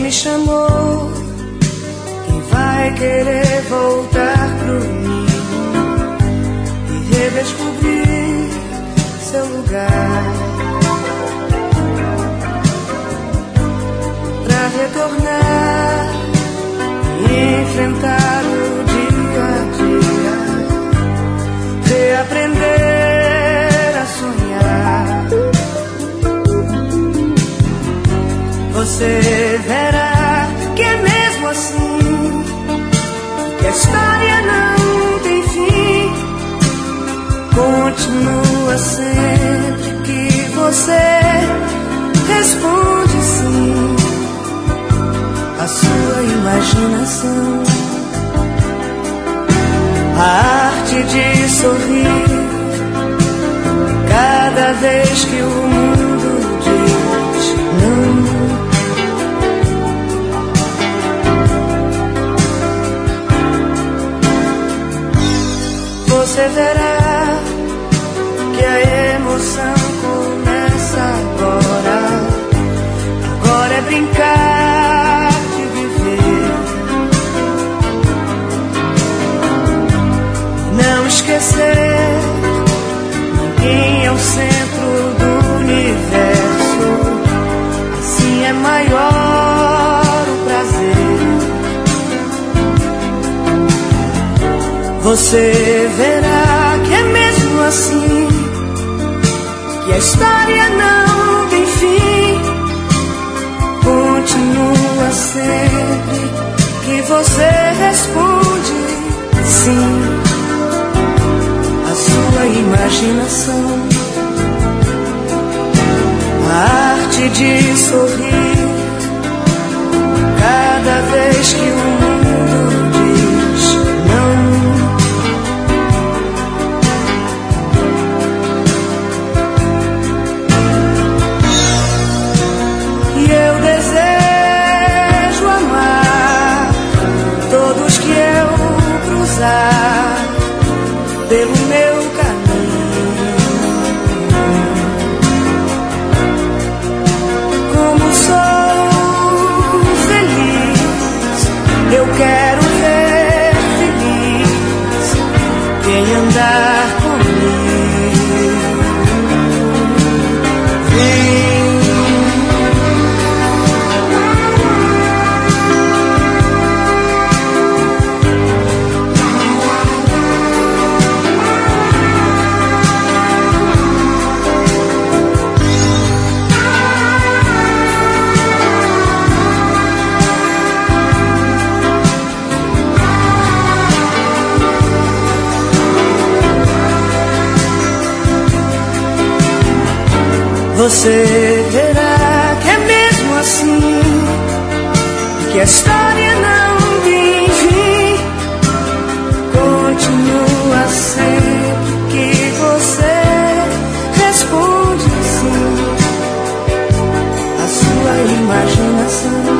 me chamou e vai querer voltar pro ninho e redescobrir seu lugar, pra retornar e enfrentar o dia a dia, reaprender a sonhar. Você verá que é mesmo assim, que a história não tem fim. Continua sempre que você responde sim à sua imaginação. A arte de sorrir cada vez que o mundo diz não. Você verá que a emoção começa agora. Agora é brincar de viver, não esquecer, ninguém é o centro do universo. Assim é maior o prazer. Você verá que é mesmo assim, que a história não tem fim. Continua sempre que você responde sim à sua imaginação. A arte de sorrir cada vez que o mundo diz não. E eu desejo amar todos que eu cruzar pelo meu caminho. Como sou feliz, eu quero ver feliz quem andar comigo. Você verá que é mesmo assim, que a história não tem fim. Continua sempre que você responde sim à sua imaginação.